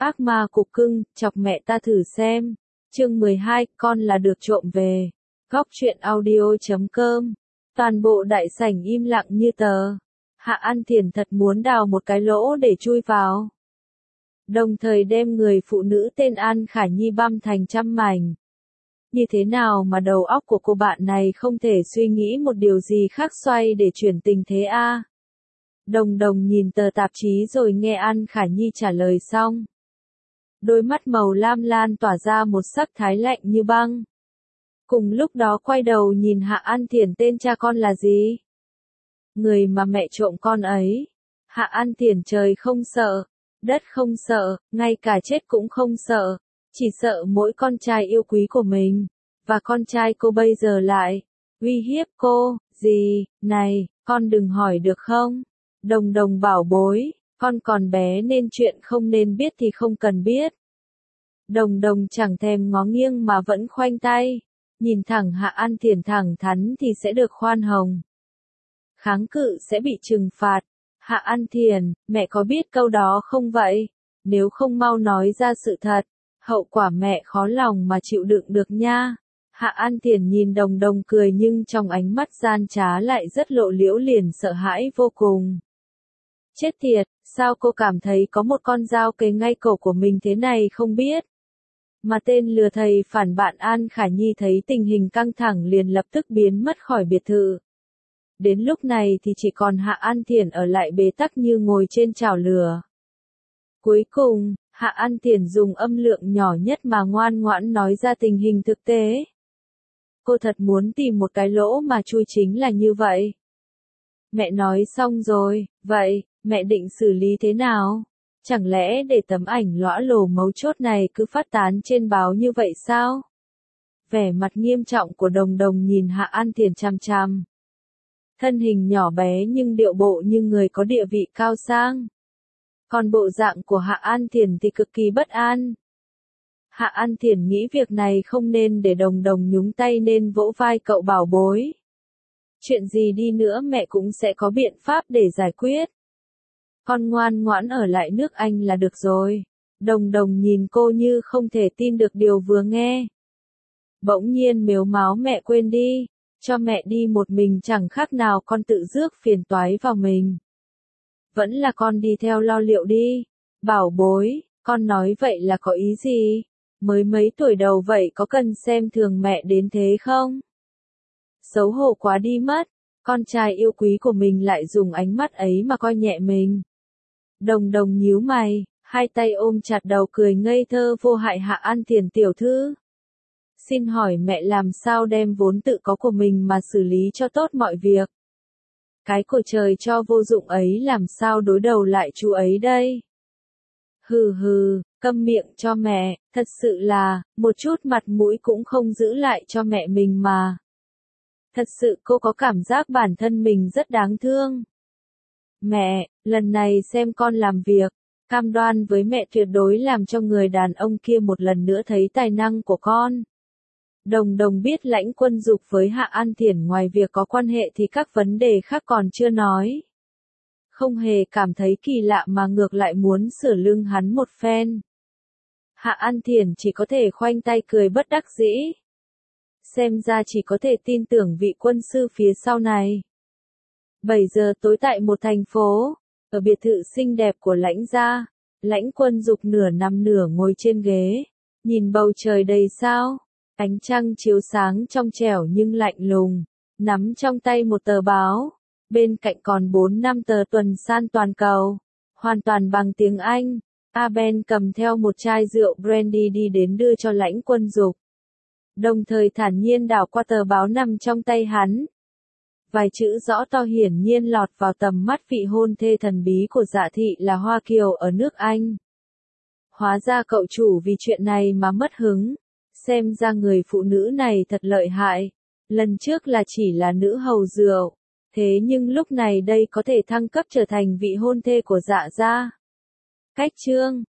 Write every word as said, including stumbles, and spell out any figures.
Ác ma cục cưng, chọc mẹ ta thử xem. Chương mười hai, con là được trộm về. Góc truyện audio chấm com. Toàn bộ đại sảnh im lặng như tờ. Hạ An Thiền thật muốn đào một cái lỗ để chui vào. Đồng thời đem người phụ nữ tên An Khả Nhi băm thành trăm mảnh. Như thế nào mà đầu óc của cô bạn này không thể suy nghĩ một điều gì khác xoay để chuyển tình thế a? Đồng đồng nhìn tờ tạp chí rồi nghe An Khả Nhi trả lời xong. Đôi mắt màu lam lan tỏa ra một sắc thái lạnh như băng. Cùng lúc đó quay đầu nhìn Hạ An Thiền, tên cha con là gì? Người mà mẹ trộm con ấy. Hạ An Thiền trời không sợ, đất không sợ, ngay cả chết cũng không sợ. Chỉ sợ mỗi con trai yêu quý của mình. Và con trai cô bây giờ lại uy hiếp cô. Gì, này, con đừng hỏi được không? Đồng đồng bảo bối, con còn bé nên chuyện không nên biết thì không cần biết. Đồng đồng chẳng thèm ngó nghiêng mà vẫn khoanh tay. Nhìn thẳng Hạ An Thiền thẳng thắn thì sẽ được khoan hồng. Kháng cự sẽ bị trừng phạt. Hạ An Thiền, mẹ có biết câu đó không vậy? Nếu không mau nói ra sự thật, hậu quả mẹ khó lòng mà chịu đựng được nha. Hạ An Thiền nhìn đồng đồng cười nhưng trong ánh mắt gian trá lại rất lộ liễu liền sợ hãi vô cùng. Chết tiệt, sao cô cảm thấy có một con dao kề ngay cổ của mình thế này không biết? Mà tên lừa thầy phản bạn An Khả Nhi thấy tình hình căng thẳng liền lập tức biến mất khỏi biệt thự. Đến lúc này thì chỉ còn Hạ An Thiền ở lại bế tắc như ngồi trên chảo lửa. Cuối cùng, Hạ An Thiền dùng âm lượng nhỏ nhất mà ngoan ngoãn nói ra tình hình thực tế. Cô thật muốn tìm một cái lỗ mà chui chính là như vậy. Mẹ nói xong rồi, vậy, mẹ định xử lý thế nào? Chẳng lẽ để tấm ảnh lõa lồ mấu chốt này cứ phát tán trên báo như vậy sao? Vẻ mặt nghiêm trọng của đồng đồng nhìn Hạ An Thiền chằm chằm. Thân hình nhỏ bé nhưng điệu bộ như người có địa vị cao sang. Còn bộ dạng của Hạ An Thiền thì cực kỳ bất an. Hạ An Thiền nghĩ việc này không nên để đồng đồng nhúng tay nên vỗ vai cậu bảo bối. Chuyện gì đi nữa mẹ cũng sẽ có biện pháp để giải quyết. Con ngoan ngoãn ở lại nước Anh là được rồi. Đồng đồng nhìn cô như không thể tin được điều vừa nghe. Bỗng nhiên mếu máo mẹ quên đi. Cho mẹ đi một mình chẳng khác nào con tự rước phiền toái vào mình. Vẫn là con đi theo lo liệu đi. Bảo bối, con nói vậy là có ý gì? Mới mấy tuổi đầu vậy có cần xem thường mẹ đến thế không? Xấu hổ quá đi mất. Con trai yêu quý của mình lại dùng ánh mắt ấy mà coi nhẹ mình. Đồng đồng nhíu mày, hai tay ôm chặt đầu cười ngây thơ vô hại. Hạ An Thiền tiểu thư. Xin hỏi mẹ làm sao đem vốn tự có của mình mà xử lý cho tốt mọi việc? Cái của trời cho vô dụng ấy làm sao đối đầu lại chú ấy đây? Hừ hừ, câm miệng cho mẹ, thật sự là, một chút mặt mũi cũng không giữ lại cho mẹ mình mà. Thật sự cô có cảm giác bản thân mình rất đáng thương. Mẹ, lần này xem con làm việc, cam đoan với mẹ tuyệt đối làm cho người đàn ông kia một lần nữa thấy tài năng của con. Đồng đồng biết Lãnh Quân Dục với Hạ An Thiền ngoài việc có quan hệ thì các vấn đề khác còn chưa nói. Không hề cảm thấy kỳ lạ mà ngược lại muốn sửa lưng hắn một phen. Hạ An Thiền chỉ có thể khoanh tay cười bất đắc dĩ. Xem ra chỉ có thể tin tưởng vị quân sư phía sau này. bảy giờ tối tại một thành phố, ở biệt thự xinh đẹp của Lãnh gia, Lãnh Quân Dục nửa nằm nửa ngồi trên ghế, nhìn bầu trời đầy sao. Ánh trăng chiếu sáng trong trẻo nhưng lạnh lùng, nắm trong tay một tờ báo, bên cạnh còn bốn năm tờ tuần san toàn cầu, hoàn toàn bằng tiếng Anh. Aben cầm theo một chai rượu brandy đi đến đưa cho Lãnh Quân Dục. Đồng thời thản nhiên đảo qua tờ báo nằm trong tay hắn. Vài chữ rõ to hiển nhiên lọt vào tầm mắt vị hôn thê thần bí của Dạ Thị là Hoa Kiều ở nước Anh. Hóa ra cậu chủ vì chuyện này mà mất hứng. Xem ra người phụ nữ này thật lợi hại. Lần trước là chỉ là nữ hầu rượu. Thế nhưng lúc này đây có thể thăng cấp trở thành vị hôn thê của Dạ gia. Cách chương